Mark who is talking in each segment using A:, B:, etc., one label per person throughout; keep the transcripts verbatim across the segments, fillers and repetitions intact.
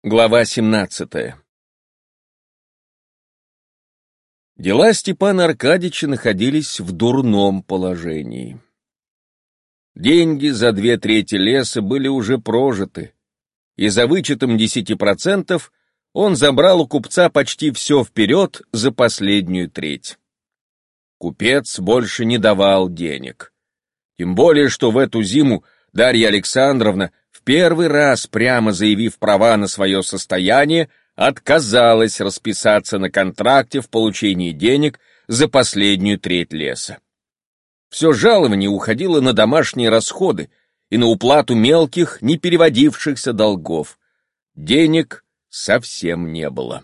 A: Глава семнадцатая. Дела Степана Аркадьича находились в дурном положении. Деньги за две трети леса были уже прожиты, и за вычетом десяти процентов он забрал у купца почти все вперед за последнюю треть. Купец больше не давал денег. Тем более, что в эту зиму Дарья Александровна, в первый раз прямо заявив права на свое состояние, отказалась расписаться на контракте в получении денег за последнюю треть леса. Все жалование уходило на домашние расходы и на уплату мелких, не переводившихся долгов. Денег совсем не было.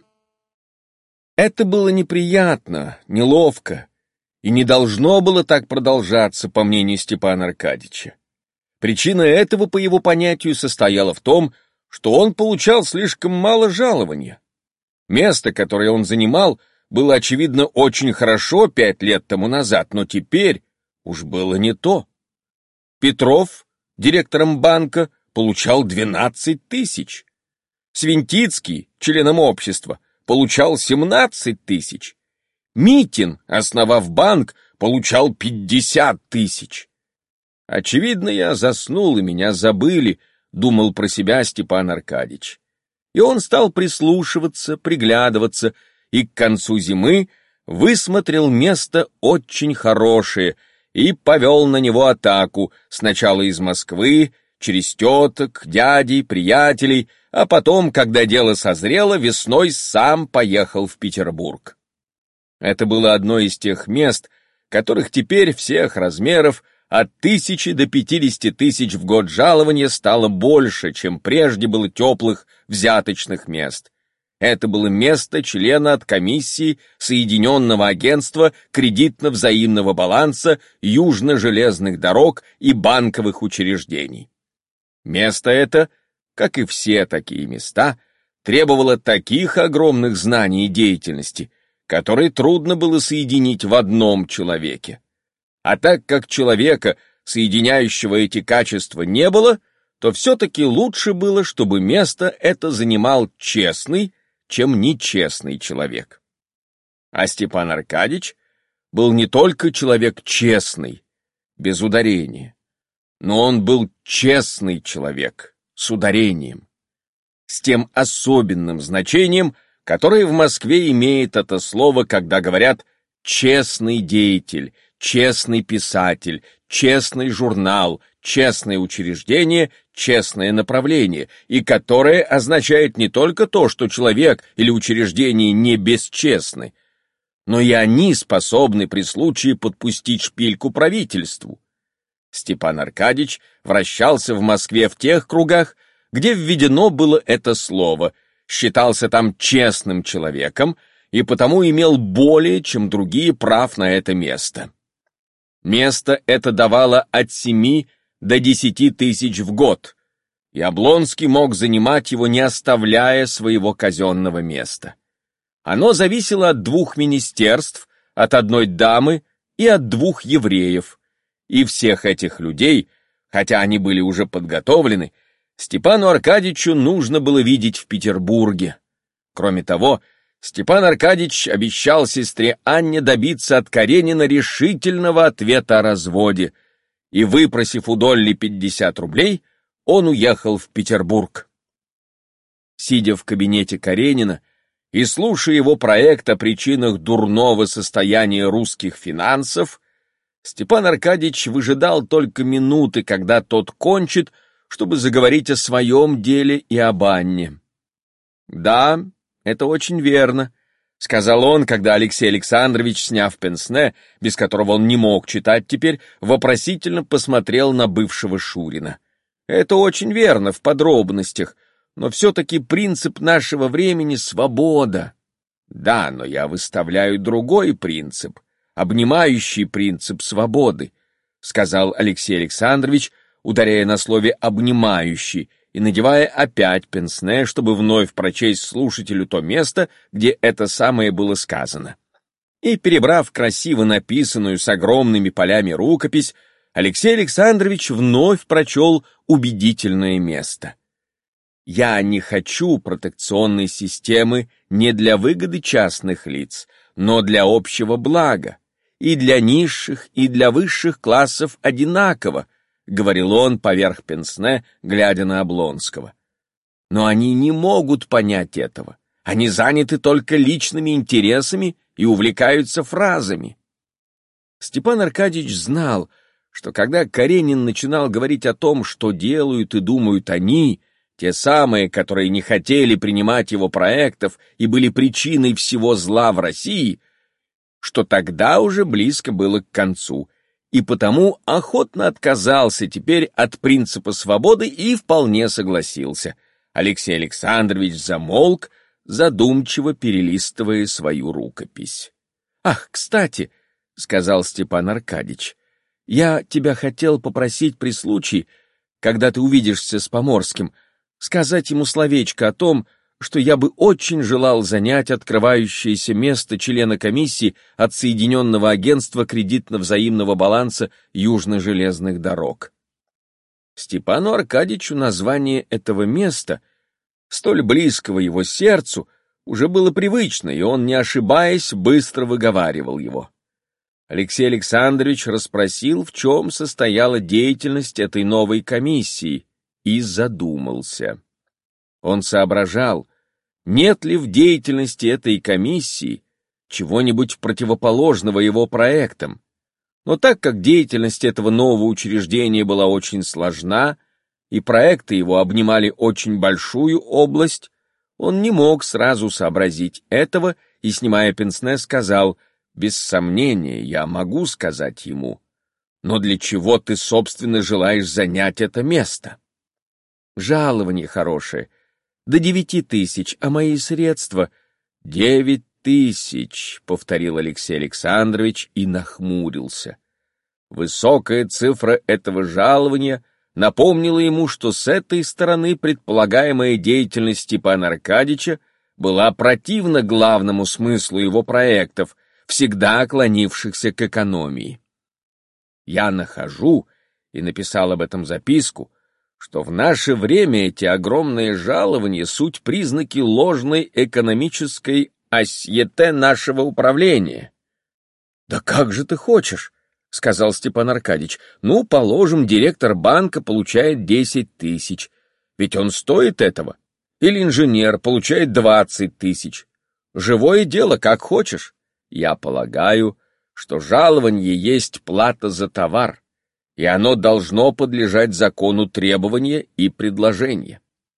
A: Это было неприятно, неловко, и не должно было так продолжаться, по мнению Степана Аркадьича. Причина этого, по его понятию, состояла в том, что он получал слишком мало жалования. Место, которое он занимал, было, очевидно, очень хорошо пять лет тому назад, но теперь уж было не то. Петров, директором банка, получал двенадцать тысяч. Свинтицкий, членом общества, получал семнадцать тысяч. Митин, основав банк, получал пятьдесят тысяч. Очевидно, я заснул, и меня забыли, думал про себя Степан Аркадьич. И он стал прислушиваться, приглядываться, и к концу зимы высмотрел место очень хорошее и повел на него атаку, сначала из Москвы, через теток, дядей, приятелей, а потом, когда дело созрело, весной сам поехал в Петербург. Это было одно из тех мест, которых теперь всех размеров от тысячи до пятидесяти тысяч в год жалования стало больше, чем прежде было теплых взяточных мест. Это было место члена от комиссии Соединенного агентства кредитно-взаимного баланса южно-железных дорог и банковых учреждений. Место это, как и все такие места, требовало таких огромных знаний и деятельности, которые трудно было соединить в одном человеке. А так как человека, соединяющего эти качества, не было, то все-таки лучше было, чтобы место это занимал честный, чем нечестный человек. А Степан Аркадьич был не только человек честный, без ударения, но он был честный человек с ударением, с тем особенным значением, которое в Москве имеет это слово, когда говорят «честный деятель», честный писатель, честный журнал, честное учреждение, честное направление, и которое означает не только то, что человек или учреждение не бесчестны, но и они способны при случае подпустить шпильку правительству. Степан Аркадьич вращался в Москве в тех кругах, где введено было это слово, считался там честным человеком и потому имел более, чем другие, прав на это место. Место это давало от семи до десяти тысяч в год, и Облонский мог занимать его, не оставляя своего казенного места. Оно зависело от двух министерств, от одной дамы и от двух евреев, и всех этих людей, хотя они были уже подготовлены, Степану Аркадьичу нужно было видеть в Петербурге. Кроме того, Степан Аркадьич обещал сестре Анне добиться от Каренина решительного ответа о разводе, и, выпросив у Долли пятьдесят рублей, он уехал в Петербург. Сидя в кабинете Каренина и слушая его проект о причинах дурного состояния русских финансов, Степан Аркадьич выжидал только минуты, когда тот кончит, чтобы заговорить о своем деле и об Анне. «Да, это очень верно», — сказал он, когда Алексей Александрович, сняв пенсне, без которого он не мог читать теперь, вопросительно посмотрел на бывшего Шурина. «Это очень верно в подробностях, но все-таки принцип нашего времени — свобода». «Да, но я выставляю другой принцип, обнимающий принцип свободы», — сказал Алексей Александрович, ударяя на слове «обнимающий», и надевая опять пенсне, чтобы вновь прочесть слушателю то место, где это самое было сказано. И, перебрав красиво написанную с огромными полями рукопись, Алексей Александрович вновь прочел убедительное место. Я не хочу протекционной системы не для выгоды частных лиц, но для общего блага, и для низших, и для высших классов одинаково, говорил он поверх пенсне, глядя на Облонского. Но они не могут понять этого. Они заняты только личными интересами и увлекаются фразами. Степан Аркадьевич знал, что когда Каренин начинал говорить о том, что делают и думают они, те самые, которые не хотели принимать его проектов и были причиной всего зла в России, что тогда уже близко было к концу, и потому охотно отказался теперь от принципа свободы и вполне согласился. Алексей Александрович замолк, задумчиво перелистывая свою рукопись. — Ах, кстати, — сказал Степан Аркадьич, — я тебя хотел попросить при случае, когда ты увидишься с Поморским, сказать ему словечко о том, что я бы очень желал занять открывающееся место члена комиссии от Соединенного агентства кредитно-взаимного баланса южно-железных дорог. Степану Аркадьичу название этого места, столь близкого его сердцу, уже было привычно, и он, не ошибаясь, быстро выговаривал его. Алексей Александрович расспросил, в чем состояла деятельность этой новой комиссии, и задумался. Он соображал, нет ли в деятельности этой комиссии чего-нибудь противоположного его проектам. Но так как деятельность этого нового учреждения была очень сложна, и проекты его обнимали очень большую область, он не мог сразу сообразить этого и, снимая пенсне, сказал: «Без сомнения, я могу сказать ему, но для чего ты, собственно, желаешь занять это место?» «Жалование хорошее, до девяти тысяч, а мои средства...» «Девять тысяч», — повторил Алексей Александрович и нахмурился. Высокая цифра этого жалования напомнила ему, что с этой стороны предполагаемая деятельность Степана Аркадьича была противна главному смыслу его проектов, всегда клонившихся к экономии. «Я нахожу, и написал об этом записку, что в наше время эти огромные жалования — суть признаки ложной экономической осьете нашего управления». «Да как же ты хочешь?» — сказал Степан Аркадьич. «Ну, положим, директор банка получает десять тысяч. Ведь он стоит этого. Или инженер получает двадцать тысяч. Живое дело, как хочешь. Я полагаю, что жалование есть плата за товар, и оно должно подлежать закону требования и предложения.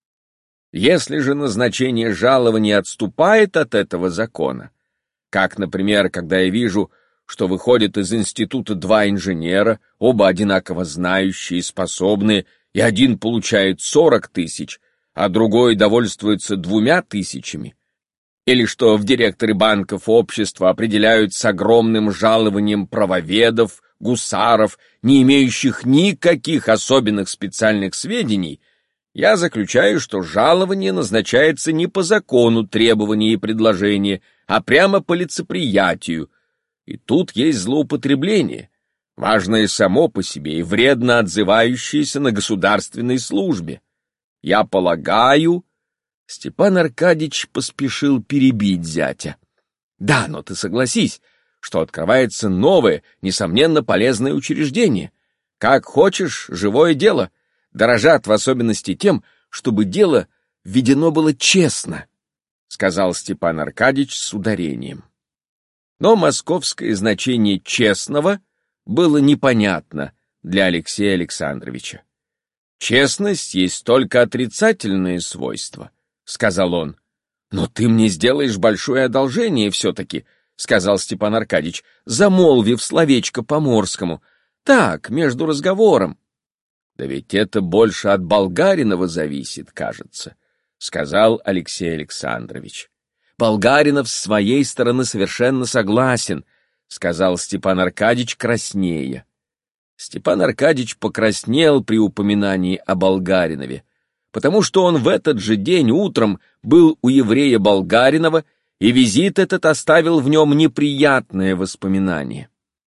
A: Если же назначение жалования отступает от этого закона, как, например, когда я вижу, что выходят из института два инженера, оба одинаково знающие и способные, и один получает сорок тысяч, а другой довольствуется двумя тысячами, или что в директоры банков общества определяют с огромным жалованием правоведов, гусаров, не имеющих никаких особенных специальных сведений, я заключаю, что жалование назначается не по закону требования и предложения, а прямо по лицеприятию. И тут есть злоупотребление, важное само по себе и вредно отзывающееся на государственной службе. Я полагаю... Степан Аркадьич поспешил перебить зятя. «Да, но ты согласись, что открывается новое, несомненно, полезное учреждение. Как хочешь, живое дело. Дорожат в особенности тем, чтобы дело введено было честно», — сказал Степан Аркадьич с ударением. Но московское значение «честного» было непонятно для Алексея Александровича. «Честность есть только отрицательное свойство», — сказал он. «Но ты мне сделаешь большое одолжение все-таки», — сказал Степан Аркадьич, замолвив словечко по-морскому. «Так, между разговором». «Да ведь это больше от Болгаринова зависит, кажется», — сказал Алексей Александрович. «Болгаринов с своей стороны совершенно согласен», — сказал Степан Аркадьич краснея. Степан Аркадьич покраснел при упоминании о Болгаринове, потому что он в этот же день утром был у еврея Болгаринова, и визит этот оставил в нем неприятное воспоминание.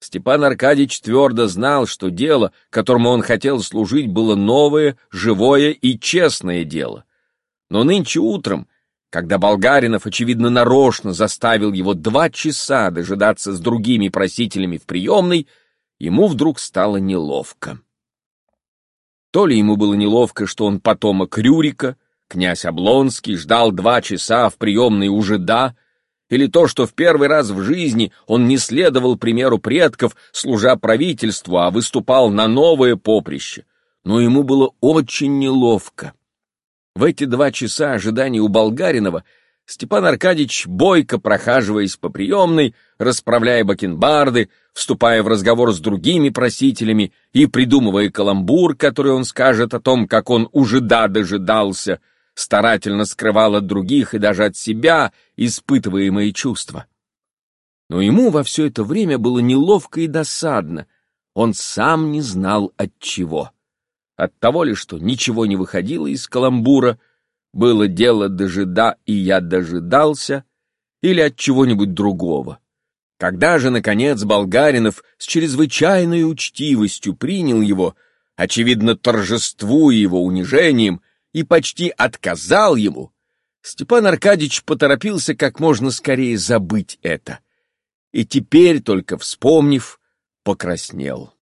A: Степан Аркадьич твердо знал, что дело, которому он хотел служить, было новое, живое и честное дело. Но нынче утром, когда Болгаринов, очевидно, нарочно заставил его два часа дожидаться с другими просителями в приемной, ему вдруг стало неловко. То ли ему было неловко, что он потомок Рюрика, князь Облонский, ждал два часа в приемной у жида, или то, что в первый раз в жизни он не следовал примеру предков, служа правительству, а выступал на новое поприще, но ему было очень неловко. В эти два часа ожидания у Болгаринова Степан Аркадьич, бойко прохаживаясь по приемной, расправляя бакенбарды, вступая в разговор с другими просителями и придумывая каламбур, который он скажет о том, как он у жида дожидался, старательно скрывал от других и даже от себя испытываемые чувства. Но ему во все это время было неловко и досадно, он сам не знал от чего. От того ли, что ничего не выходило из каламбура, было дело до жида, и я дожидался, или от чего-нибудь другого. Когда же, наконец, Болгаринов с чрезвычайной учтивостью принял его, очевидно, торжествуя его унижением, и почти отказал ему, Степан Аркадьич поторопился как можно скорее забыть это, и теперь, только вспомнив, покраснел.